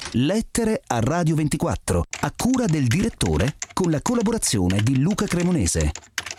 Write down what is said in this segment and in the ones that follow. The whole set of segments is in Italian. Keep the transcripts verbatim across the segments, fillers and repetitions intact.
Lettere a Radio ventiquattro, a cura del direttore, con la collaborazione di Luca Cremonese.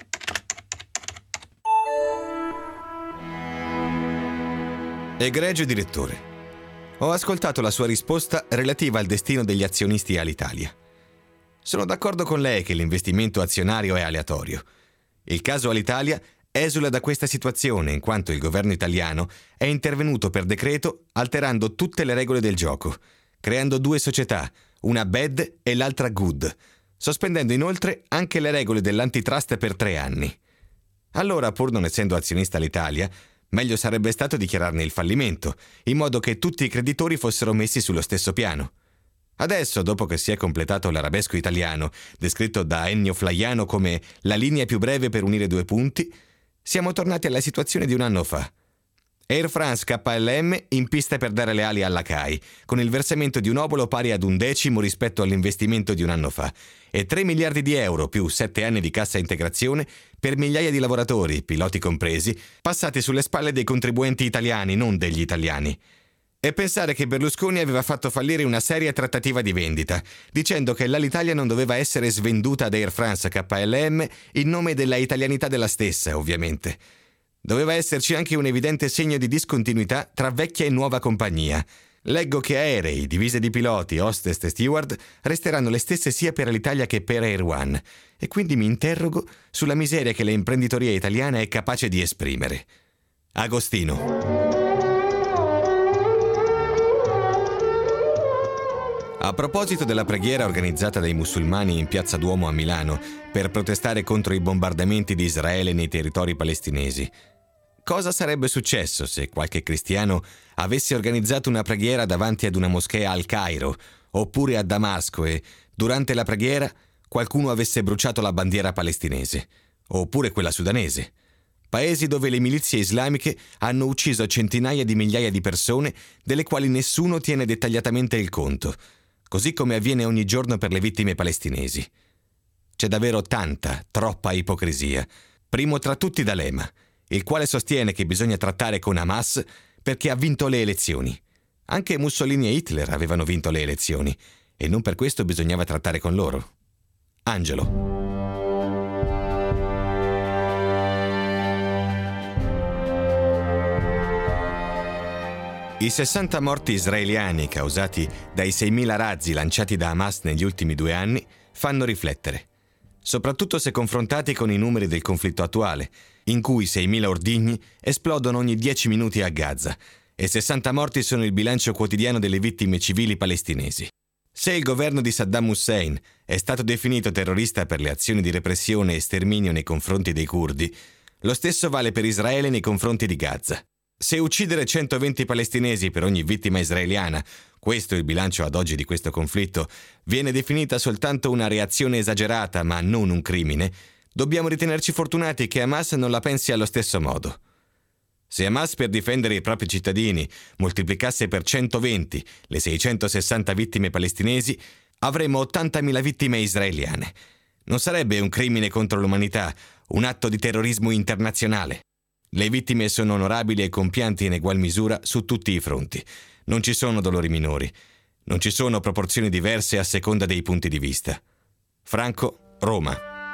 Egregio direttore, ho ascoltato la sua risposta relativa al destino degli azionisti Alitalia. Sono d'accordo con lei che l'investimento azionario è aleatorio. Il caso Alitalia esula da questa situazione in quanto il governo italiano è intervenuto per decreto alterando tutte le regole del gioco, creando due società, una bad e l'altra good, sospendendo inoltre anche le regole dell'antitrust per tre anni. Allora, pur non essendo azionista Alitalia, meglio sarebbe stato dichiararne il fallimento, in modo che tutti i creditori fossero messi sullo stesso piano. Adesso, dopo che si è completato l'arabesco italiano, descritto da Ennio Flaiano come la linea più breve per unire due punti, siamo tornati alla situazione di un anno fa. Air France K L M in pista per dare le ali alla C A I, con il versamento di un obolo pari ad un decimo rispetto all'investimento di un anno fa, e tre miliardi di euro più sette anni di cassa integrazione per migliaia di lavoratori, piloti compresi, passati sulle spalle dei contribuenti italiani, non degli italiani. E pensare che Berlusconi aveva fatto fallire una seria trattativa di vendita, dicendo che l'Alitalia non doveva essere svenduta ad Air France K L M in nome della italianità della stessa, ovviamente. Doveva esserci anche un evidente segno di discontinuità tra vecchia e nuova compagnia. Leggo che aerei, divise di piloti, hostess e steward resteranno le stesse sia per Alitalia che per Air One, e quindi mi interrogo sulla miseria che l'imprenditoria italiana è capace di esprimere. Agostino. A proposito della preghiera organizzata dai musulmani in Piazza Duomo a Milano per protestare contro i bombardamenti di Israele nei territori palestinesi, cosa sarebbe successo se qualche cristiano avesse organizzato una preghiera davanti ad una moschea al Cairo oppure a Damasco e, durante la preghiera, qualcuno avesse bruciato la bandiera palestinese oppure quella sudanese? Paesi dove le milizie islamiche hanno ucciso centinaia di migliaia di persone, delle quali nessuno tiene dettagliatamente il conto, così come avviene ogni giorno per le vittime palestinesi. C'è davvero tanta, troppa ipocrisia, primo tra tutti D'Alema, il quale sostiene che bisogna trattare con Hamas perché ha vinto le elezioni. Anche Mussolini e Hitler avevano vinto le elezioni, e non per questo bisognava trattare con loro. Angelo. I sessanta morti israeliani causati dai seimila razzi lanciati da Hamas negli ultimi due anni fanno riflettere, soprattutto se confrontati con i numeri del conflitto attuale, in cui seimila ordigni esplodono ogni dieci minuti a Gaza e sessanta morti sono il bilancio quotidiano delle vittime civili palestinesi. Se il governo di Saddam Hussein è stato definito terrorista per le azioni di repressione e sterminio nei confronti dei curdi, lo stesso vale per Israele nei confronti di Gaza. Se uccidere centoventi palestinesi per ogni vittima israeliana, questo è il bilancio ad oggi di questo conflitto, viene definita soltanto una reazione esagerata ma non un crimine, dobbiamo ritenerci fortunati che Hamas non la pensi allo stesso modo. Se Hamas per difendere i propri cittadini moltiplicasse per centoventi le seicentosessanta vittime palestinesi, avremmo ottantamila vittime israeliane. Non sarebbe un crimine contro l'umanità, un atto di terrorismo internazionale. Le vittime sono onorabili e compianti in egual misura su tutti i fronti. Non ci sono dolori minori. Non ci sono proporzioni diverse a seconda dei punti di vista. Franco, Roma.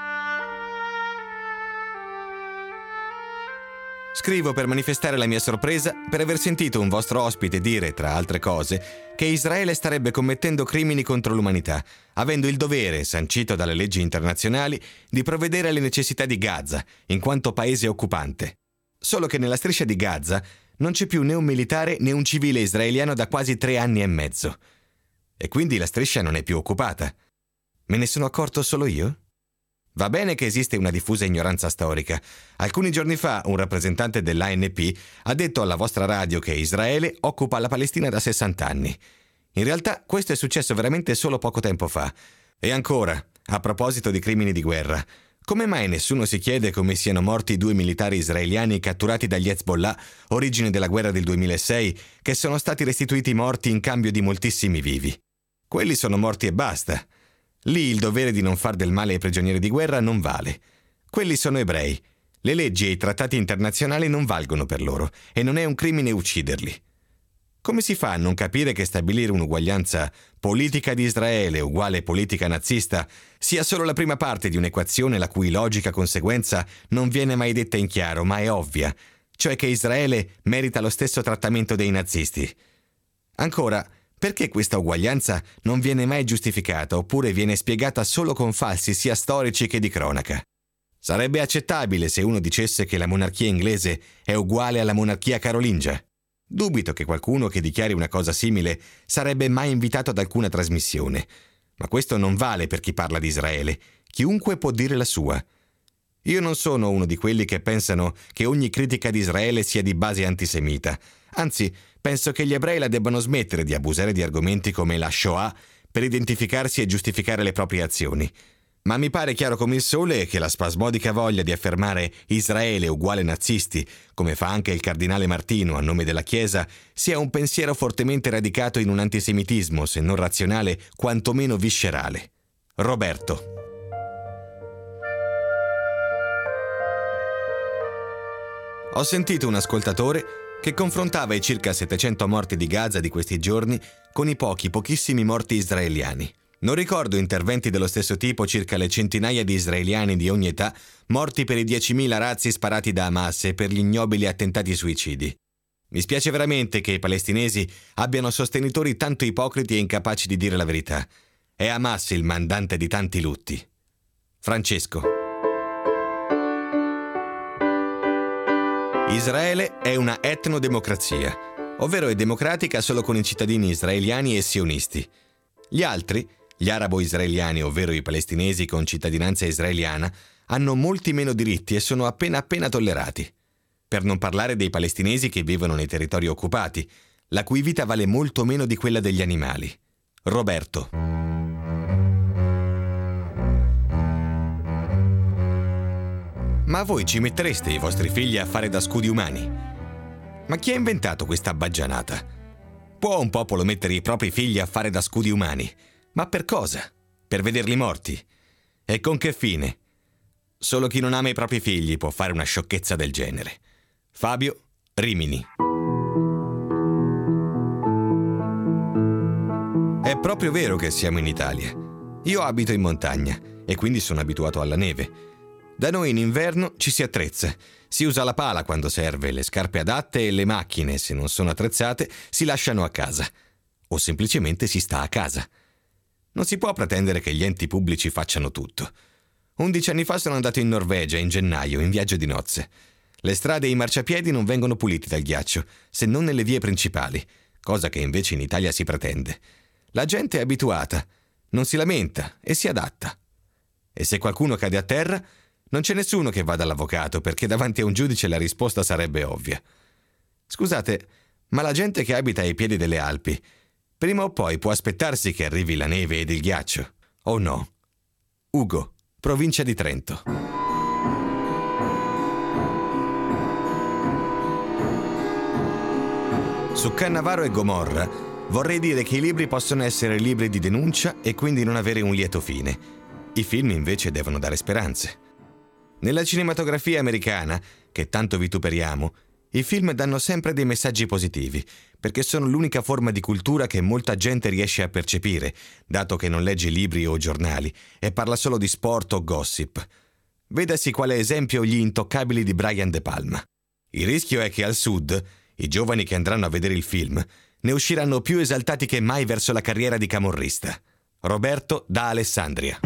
Scrivo per manifestare la mia sorpresa per aver sentito un vostro ospite dire, tra altre cose, che Israele starebbe commettendo crimini contro l'umanità, avendo il dovere, sancito dalle leggi internazionali, di provvedere alle necessità di Gaza, in quanto paese occupante. Solo che nella striscia di Gaza non c'è più né un militare né un civile israeliano da quasi tre anni e mezzo. E quindi la striscia non è più occupata. Me ne sono accorto solo io? Va bene che esiste una diffusa ignoranza storica. Alcuni giorni fa un rappresentante dell'A N P ha detto alla vostra radio che Israele occupa la Palestina da sessanta anni. In realtà questo è successo veramente solo poco tempo fa. E ancora, a proposito di crimini di guerra, come mai nessuno si chiede come siano morti due militari israeliani catturati dagli Hezbollah, origine della guerra del duemilasei, che sono stati restituiti morti in cambio di moltissimi vivi? Quelli sono morti e basta. Lì il dovere di non far del male ai prigionieri di guerra non vale. Quelli sono ebrei. Le leggi e i trattati internazionali non valgono per loro e non è un crimine ucciderli. Come si fa a non capire che stabilire un'uguaglianza politica di Israele uguale politica nazista sia solo la prima parte di un'equazione la cui logica conseguenza non viene mai detta in chiaro, ma è ovvia, cioè che Israele merita lo stesso trattamento dei nazisti? Ancora, perché questa uguaglianza non viene mai giustificata oppure viene spiegata solo con falsi sia storici che di cronaca? Sarebbe accettabile se uno dicesse che la monarchia inglese è uguale alla monarchia carolingia. Dubito che qualcuno che dichiari una cosa simile sarebbe mai invitato ad alcuna trasmissione, ma questo non vale per chi parla di Israele. Chiunque può dire la sua. Io non sono uno di quelli che pensano che ogni critica di Israele sia di base antisemita. Anzi, penso che gli ebrei la debbano smettere di abusare di argomenti come la Shoah per identificarsi e giustificare le proprie azioni. Ma mi pare chiaro come il sole che la spasmodica voglia di affermare Israele uguale nazisti, come fa anche il cardinale Martino a nome della Chiesa, sia un pensiero fortemente radicato in un antisemitismo, se non razionale, quantomeno viscerale. Roberto. Ho sentito un ascoltatore che confrontava i circa settecento morti di Gaza di questi giorni con i pochi, pochissimi morti israeliani. Non ricordo interventi dello stesso tipo circa le centinaia di israeliani di ogni età morti per i diecimila razzi sparati da Hamas e per gli ignobili attentati suicidi. Mi spiace veramente che i palestinesi abbiano sostenitori tanto ipocriti e incapaci di dire la verità. È Hamas il mandante di tanti lutti. Francesco. Israele è una etnodemocrazia, ovvero è democratica solo con i cittadini israeliani e sionisti. Gli altri, gli arabo-israeliani, ovvero i palestinesi con cittadinanza israeliana, hanno molti meno diritti e sono appena appena tollerati. Per non parlare dei palestinesi che vivono nei territori occupati, la cui vita vale molto meno di quella degli animali. Roberto. Ma voi ci mettereste i vostri figli a fare da scudi umani? Ma chi ha inventato questa baggianata? Può un popolo mettere i propri figli a fare da scudi umani? Ma per cosa? Per vederli morti? E con che fine? Solo chi non ama i propri figli può fare una sciocchezza del genere. Fabio, Rimini. È proprio vero che siamo in Italia. Io abito in montagna e quindi sono abituato alla neve. Da noi in inverno ci si attrezza. Si usa la pala quando serve, le scarpe adatte e le macchine, se non sono attrezzate, si lasciano a casa. O semplicemente si sta a casa. Non si può pretendere che gli enti pubblici facciano tutto. Undici anni fa sono andato in Norvegia, in gennaio, in viaggio di nozze. Le strade e i marciapiedi non vengono puliti dal ghiaccio, se non nelle vie principali, cosa che invece in Italia si pretende. La gente è abituata, non si lamenta e si adatta. E se qualcuno cade a terra, non c'è nessuno che vada all'avvocato, perché davanti a un giudice la risposta sarebbe ovvia. Scusate, ma la gente che abita ai piedi delle Alpi, prima o poi può aspettarsi che arrivi la neve ed il ghiaccio, o no? Ugo, provincia di Trento. Su Cannavaro e Gomorra vorrei dire che i libri possono essere libri di denuncia e quindi non avere un lieto fine. I film invece devono dare speranze. Nella cinematografia americana, che tanto vituperiamo, i film danno sempre dei messaggi positivi, perché sono l'unica forma di cultura che molta gente riesce a percepire, dato che non legge libri o giornali e parla solo di sport o gossip. Vedasi quale esempio Gli Intoccabili di Brian De Palma. Il rischio è che al sud, i giovani che andranno a vedere il film ne usciranno più esaltati che mai verso la carriera di camorrista. Roberto da Alessandria.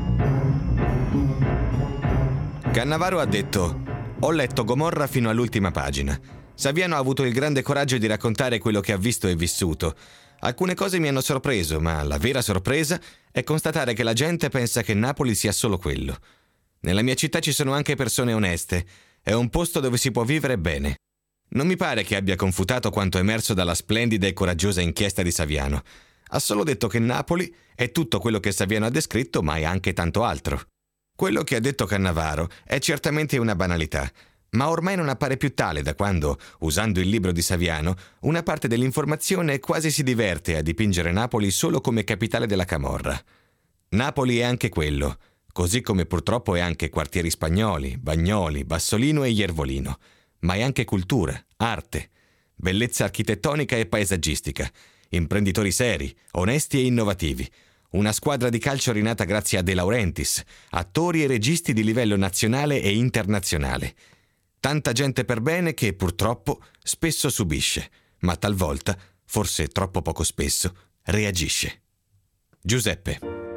Cannavaro ha detto: ho letto Gomorra fino all'ultima pagina. Saviano ha avuto il grande coraggio di raccontare quello che ha visto e vissuto. Alcune cose mi hanno sorpreso, ma la vera sorpresa è constatare che la gente pensa che Napoli sia solo quello. Nella mia città ci sono anche persone oneste. È un posto dove si può vivere bene. Non mi pare che abbia confutato quanto emerso dalla splendida e coraggiosa inchiesta di Saviano. Ha solo detto che Napoli è tutto quello che Saviano ha descritto, ma è anche tanto altro. Quello che ha detto Cannavaro è certamente una banalità, ma ormai non appare più tale da quando, usando il libro di Saviano, una parte dell'informazione quasi si diverte a dipingere Napoli solo come capitale della camorra. Napoli è anche quello, così come purtroppo è anche quartieri spagnoli, Bagnoli, Bassolino e Iervolino, ma è anche cultura, arte, bellezza architettonica e paesaggistica, imprenditori seri, onesti e innovativi, una squadra di calcio rinata grazie a De Laurentiis, attori e registi di livello nazionale e internazionale. Tanta gente per bene che purtroppo spesso subisce, ma talvolta, forse troppo poco spesso, reagisce. Giuseppe.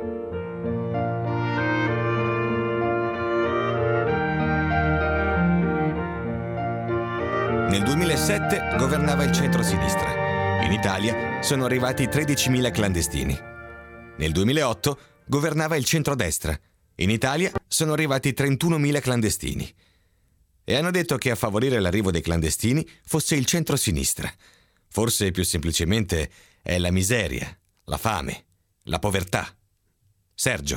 Nel duemilasette governava il centro-sinistra. In Italia sono arrivati tredicimila clandestini. Nel duemilaotto governava il centrodestra. In Italia sono arrivati trentunomila clandestini. E hanno detto che a favorire l'arrivo dei clandestini fosse il centro-sinistra. Forse più semplicemente è la miseria, la fame, la povertà. Sergio.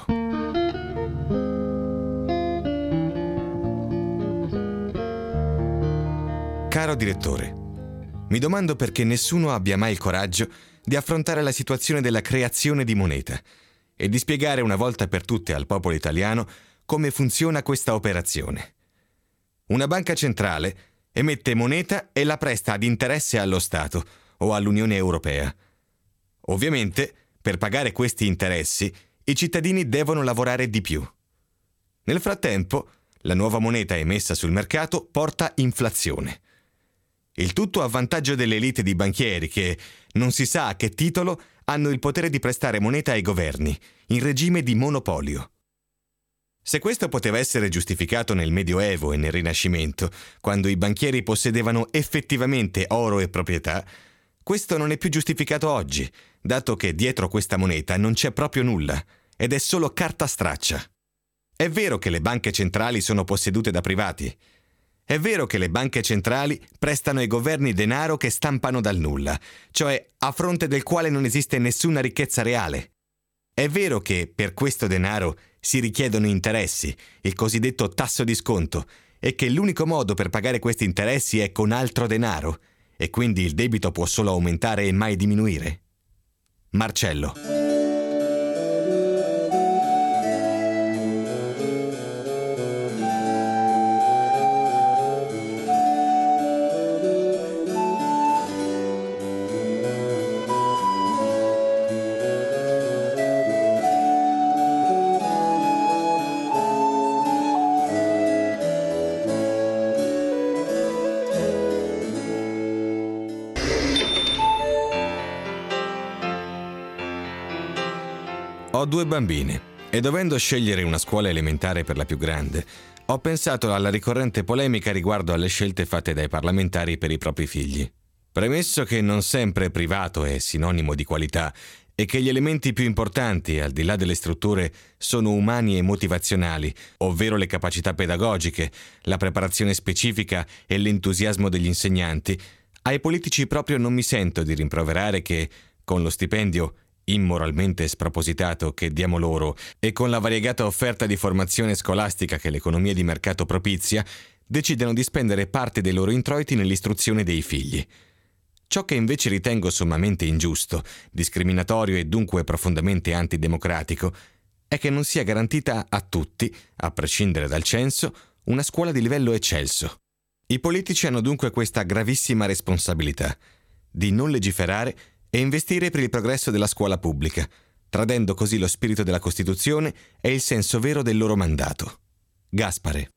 Caro direttore, mi domando perché nessuno abbia mai il coraggio di affrontare la situazione della creazione di moneta e di spiegare una volta per tutte al popolo italiano come funziona questa operazione. Una banca centrale emette moneta e la presta ad interesse allo Stato o all'Unione Europea. Ovviamente, per pagare questi interessi, i cittadini devono lavorare di più. Nel frattempo, la nuova moneta emessa sul mercato porta inflazione. Il tutto a vantaggio delle elite di banchieri che, non si sa a che titolo, hanno il potere di prestare moneta ai governi, in regime di monopolio. Se questo poteva essere giustificato nel Medioevo e nel Rinascimento, quando i banchieri possedevano effettivamente oro e proprietà, questo non è più giustificato oggi, dato che dietro questa moneta non c'è proprio nulla, ed è solo carta straccia. È vero che le banche centrali sono possedute da privati. È vero che le banche centrali prestano ai governi denaro che stampano dal nulla, cioè a fronte del quale non esiste nessuna ricchezza reale. È vero che per questo denaro si richiedono interessi, il cosiddetto tasso di sconto, e che l'unico modo per pagare questi interessi è con altro denaro, e quindi il debito può solo aumentare e mai diminuire? Marcello. Ho due bambine e dovendo scegliere una scuola elementare per la più grande, ho pensato alla ricorrente polemica riguardo alle scelte fatte dai parlamentari per i propri figli. Premesso che non sempre privato è sinonimo di qualità e che gli elementi più importanti, al di là delle strutture, sono umani e motivazionali, ovvero le capacità pedagogiche, la preparazione specifica e l'entusiasmo degli insegnanti, ai politici proprio non mi sento di rimproverare che, con lo stipendio immoralmente spropositato che diamo loro e con la variegata offerta di formazione scolastica che l'economia di mercato propizia, decidano di spendere parte dei loro introiti nell'istruzione dei figli. Ciò che invece ritengo sommamente ingiusto, discriminatorio e dunque profondamente antidemocratico è che non sia garantita a tutti, a prescindere dal censo, una scuola di livello eccelso. I politici hanno dunque questa gravissima responsabilità di non legiferare e investire per il progresso della scuola pubblica, tradendo così lo spirito della Costituzione e il senso vero del loro mandato. Gaspare.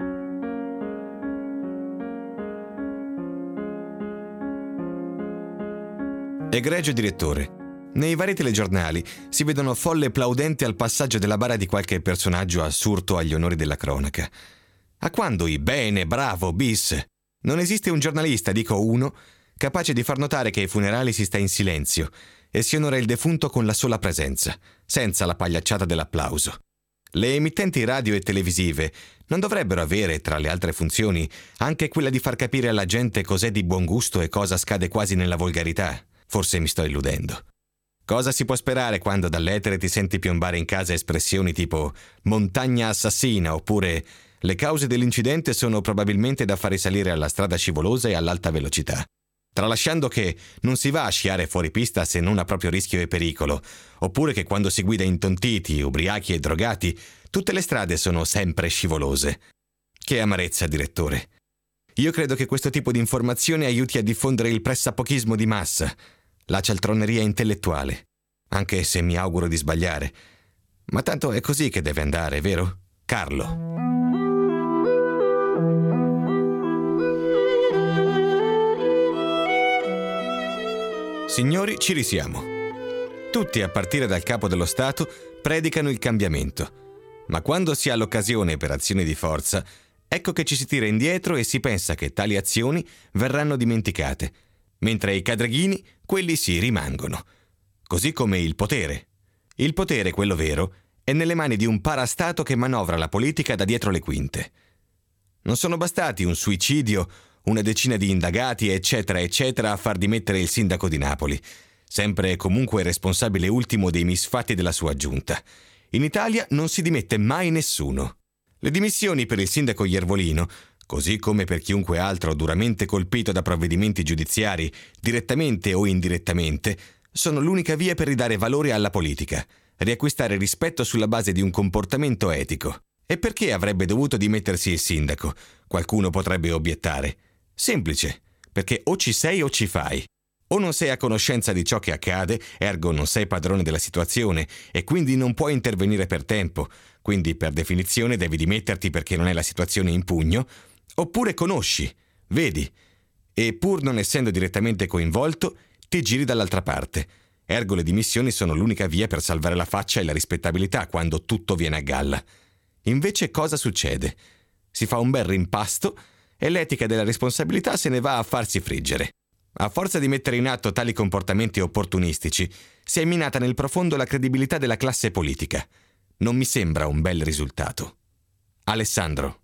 Egregio direttore, nei vari telegiornali si vedono folle plaudenti al passaggio della bara di qualche personaggio assurto agli onori della cronaca. A quando i bene, bravo, bis? Non esiste un giornalista, dico uno, capace di far notare che ai funerali si sta in silenzio e si onora il defunto con la sola presenza, senza la pagliacciata dell'applauso. Le emittenti radio e televisive non dovrebbero avere, tra le altre funzioni, anche quella di far capire alla gente cos'è di buon gusto e cosa scade quasi nella volgarità. Forse mi sto illudendo. Cosa si può sperare quando dall'etere ti senti piombare in casa espressioni tipo montagna assassina oppure le cause dell'incidente sono probabilmente da far risalire alla strada scivolosa e all'alta velocità? Tralasciando che non si va a sciare fuori pista se non a proprio rischio e pericolo, oppure che quando si guida intontiti, ubriachi e drogati, tutte le strade sono sempre scivolose. Che amarezza, direttore. Io credo che questo tipo di informazione aiuti a diffondere il pressapochismo di massa, la cialtroneria intellettuale, anche se mi auguro di sbagliare. Ma tanto è così che deve andare, vero? Carlo. Signori, ci risiamo. Tutti, a partire dal capo dello Stato, predicano il cambiamento. Ma quando si ha l'occasione per azioni di forza, ecco che ci si tira indietro e si pensa che tali azioni verranno dimenticate, mentre i cadreghini, quelli sì, rimangono. Così come il potere. Il potere, quello vero, è nelle mani di un parastato che manovra la politica da dietro le quinte. Non sono bastati un suicidio, una decina di indagati, eccetera, eccetera, a far dimettere il sindaco di Napoli, sempre e comunque responsabile ultimo dei misfatti della sua giunta. In Italia non si dimette mai nessuno. Le dimissioni per il sindaco Iervolino, così come per chiunque altro duramente colpito da provvedimenti giudiziari, direttamente o indirettamente, sono l'unica via per ridare valore alla politica, riacquistare rispetto sulla base di un comportamento etico. E perché avrebbe dovuto dimettersi il sindaco? Qualcuno potrebbe obiettare. Semplice, perché o ci sei o ci fai. O non sei a conoscenza di ciò che accade, ergo non sei padrone della situazione e quindi non puoi intervenire per tempo, quindi per definizione devi dimetterti perché non è la situazione in pugno, oppure conosci, vedi, e pur non essendo direttamente coinvolto, ti giri dall'altra parte. Ergo le dimissioni sono l'unica via per salvare la faccia e la rispettabilità quando tutto viene a galla. Invece cosa succede? Si fa un bel rimpasto e l'etica della responsabilità se ne va a farsi friggere. A forza di mettere in atto tali comportamenti opportunistici, si è minata nel profondo la credibilità della classe politica. Non mi sembra un bel risultato. Alessandro.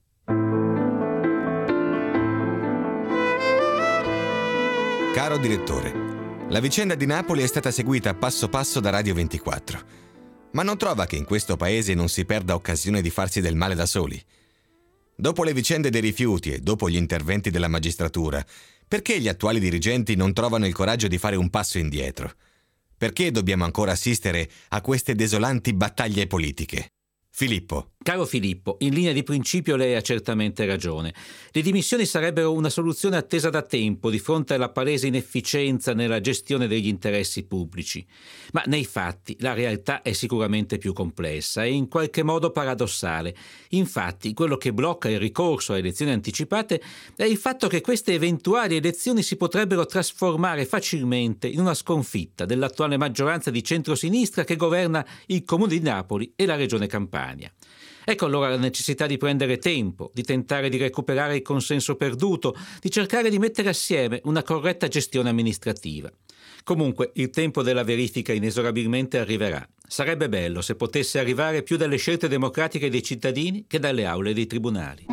Caro direttore, la vicenda di Napoli è stata seguita passo passo da Radio ventiquattro. Ma non trova che in questo paese non si perda occasione di farsi del male da soli? Dopo le vicende dei rifiuti e dopo gli interventi della magistratura, perché gli attuali dirigenti non trovano il coraggio di fare un passo indietro? Perché dobbiamo ancora assistere a queste desolanti battaglie politiche? Filippo. Caro Filippo, in linea di principio lei ha certamente ragione. Le dimissioni sarebbero una soluzione attesa da tempo di fronte alla palese inefficienza nella gestione degli interessi pubblici. Ma nei fatti la realtà è sicuramente più complessa e in qualche modo paradossale. Infatti, quello che blocca il ricorso a elezioni anticipate è il fatto che queste eventuali elezioni si potrebbero trasformare facilmente in una sconfitta dell'attuale maggioranza di centrosinistra che governa il Comune di Napoli e la Regione Campania. Ecco allora la necessità di prendere tempo, di tentare di recuperare il consenso perduto, di cercare di mettere assieme una corretta gestione amministrativa. Comunque il tempo della verifica inesorabilmente arriverà. Sarebbe bello se potesse arrivare più dalle scelte democratiche dei cittadini che dalle aule dei tribunali.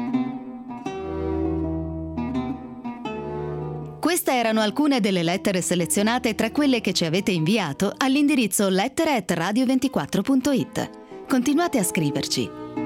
Queste erano alcune delle lettere selezionate tra quelle che ci avete inviato all'indirizzo lettere at radio ventiquattro punto it. Continuate a scriverci.